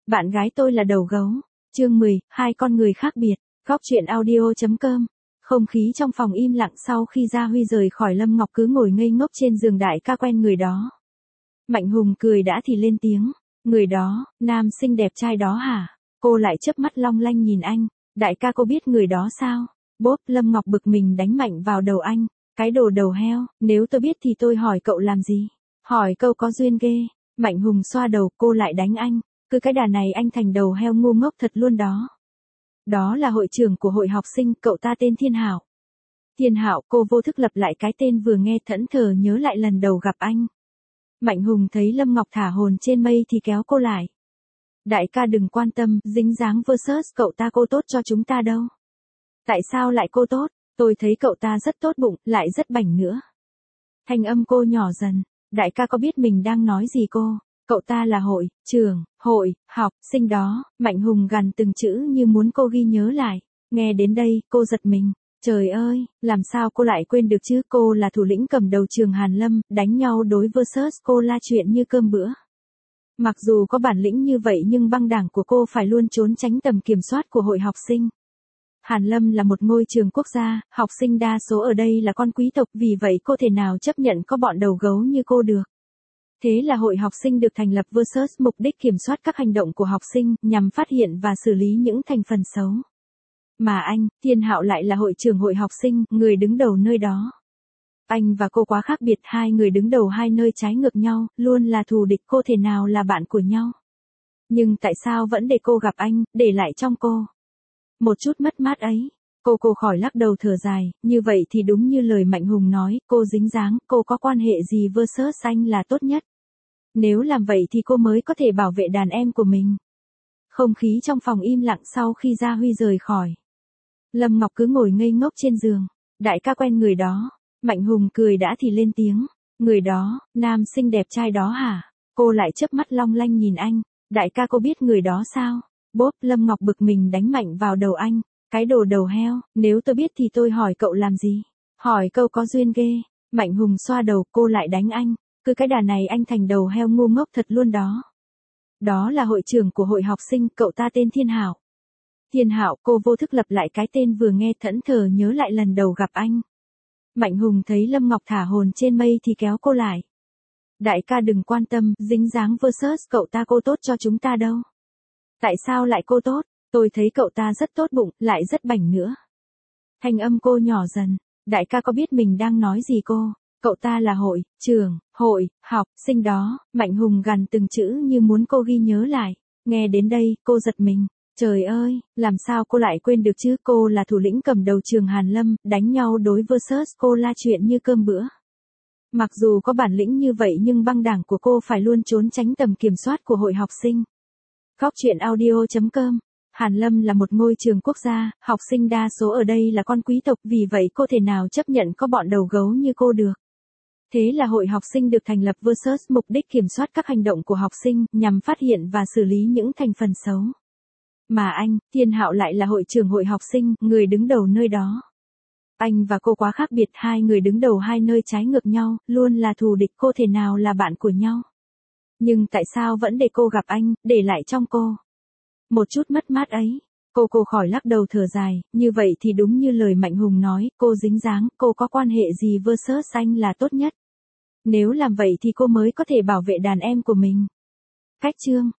Bạn gái tôi là đầu gấu. Chương 10, hai con người khác biệt. Góc truyện audio.com. Không khí trong phòng im lặng sau khi Gia Huy rời khỏi Lâm Ngọc cứ ngồi ngây ngốc trên giường. Đại ca quen người đó. Mạnh Hùng cười đã thì lên tiếng. Người đó, nam xinh đẹp trai đó hả? Cô lại chớp mắt long lanh nhìn anh. Đại ca cô biết người đó sao? Bốp, Lâm Ngọc bực mình đánh mạnh vào đầu anh. Cái đồ đầu heo, nếu tôi biết thì tôi hỏi cậu làm gì? Hỏi câu có duyên ghê. Mạnh Hùng xoa đầu, cô lại đánh anh. Cứ cái đà này anh thành đầu heo ngu ngốc thật luôn đó. Đó là hội trưởng của hội học sinh, cậu ta tên Thiên Hạo. Thiên Hạo, cô vô thức lặp lại cái tên vừa nghe thẫn thờ nhớ lại lần đầu gặp anh. Mạnh Hùng thấy Lâm Ngọc thả hồn trên mây thì kéo cô lại. Đại ca đừng quan tâm, dính dáng versus cậu ta cô tốt cho chúng ta đâu. Tại sao lại cô tốt? Tôi thấy cậu ta rất tốt bụng, lại rất bảnh nữa. Thanh âm cô nhỏ dần. Đại ca có biết mình đang nói gì cô? Cậu ta là hội học sinh đó. Mạnh Hùng gằn từng chữ như muốn cô ghi nhớ lại. Nghe đến đây, cô giật mình. Trời ơi, làm sao cô lại quên được chứ? Cô là thủ lĩnh cầm đầu trường Hàn Lâm, đánh nhau đối versus cô la chuyện như cơm bữa. Mặc dù có bản lĩnh như vậy nhưng băng đảng của cô phải luôn trốn tránh tầm kiểm soát của hội học sinh. Hàn Lâm là một ngôi trường quốc gia, học sinh đa số ở đây là con quý tộc, vì vậy cô thể nào chấp nhận có bọn đầu gấu như cô được. Thế là hội học sinh được thành lập versus mục đích kiểm soát các hành động của học sinh, nhằm phát hiện và xử lý những thành phần xấu. Mà anh, Thiên Hạo lại là hội trưởng hội học sinh, người đứng đầu nơi đó. Anh và cô quá khác biệt, hai người đứng đầu hai nơi trái ngược nhau, luôn là thù địch, cô thể nào là bạn của nhau. Nhưng tại sao vẫn để cô gặp anh, để lại trong cô một chút mất mát ấy? Cô khỏi lắc đầu thở dài, như vậy thì đúng như lời Mạnh Hùng nói, cô dính dáng, cô có quan hệ gì versus anh là tốt nhất. Nếu làm vậy thì cô mới có thể bảo vệ đàn em của mình. Không khí trong phòng im lặng sau khi Gia Huy rời khỏi. Lâm Ngọc cứ ngồi ngây ngốc trên giường. Đại ca quen người đó. Mạnh Hùng cười đã thì lên tiếng. Người đó, nam xinh đẹp trai đó hả? Cô lại chớp mắt long lanh nhìn anh. Đại ca cô biết người đó sao? Bốp, Lâm Ngọc bực mình đánh mạnh vào đầu anh. Cái đồ đầu heo, nếu tôi biết thì tôi hỏi cậu làm gì? Hỏi câu có duyên ghê. Mạnh Hùng xoa đầu, cô lại đánh anh. Cứ cái đà này anh thành đầu heo ngu ngốc thật luôn đó. Đó là hội trưởng của hội học sinh, cậu ta tên Thiên Hạo. Thiên Hạo, cô vô thức lặp lại cái tên vừa nghe thẫn thờ nhớ lại lần đầu gặp anh. Mạnh Hùng thấy Lâm Ngọc thả hồn trên mây thì kéo cô lại. Đại ca đừng quan tâm, dính dáng versus cậu ta cô tốt cho chúng ta đâu. Tại sao lại cô tốt? Tôi thấy cậu ta rất tốt bụng, lại rất bảnh nữa. Thanh âm cô nhỏ dần. Đại ca có biết mình đang nói gì cô? Cậu ta là hội học sinh đó. Mạnh Hùng gằn từng chữ như muốn cô ghi nhớ lại. Nghe đến đây, cô giật mình. Trời ơi, làm sao cô lại quên được chứ? Cô là thủ lĩnh cầm đầu trường Hàn Lâm, đánh nhau đối versus cô la chuyện như cơm bữa. Mặc dù có bản lĩnh như vậy nhưng băng đảng của cô phải luôn trốn tránh tầm kiểm soát của hội học sinh. Góc truyện audio.com. Hàn Lâm là một ngôi trường quốc gia, học sinh đa số ở đây là con quý tộc, vì vậy cô thể nào chấp nhận có bọn đầu gấu như cô được. Thế là hội học sinh được thành lập versus mục đích kiểm soát các hành động của học sinh, nhằm phát hiện và xử lý những thành phần xấu. Mà anh, Thiên Hạo lại là hội trưởng hội học sinh, người đứng đầu nơi đó. Anh và cô quá khác biệt, hai người đứng đầu hai nơi trái ngược nhau, luôn là thù địch, cô thể nào là bạn của nhau. Nhưng tại sao vẫn để cô gặp anh, để lại trong cô một chút mất mát ấy? Cô khỏi lắc đầu thở dài, như vậy thì đúng như lời Mạnh Hùng nói, cô dính dáng, cô có quan hệ gì versus anh là tốt nhất. Nếu làm vậy thì cô mới có thể bảo vệ đàn em của mình. Cách chương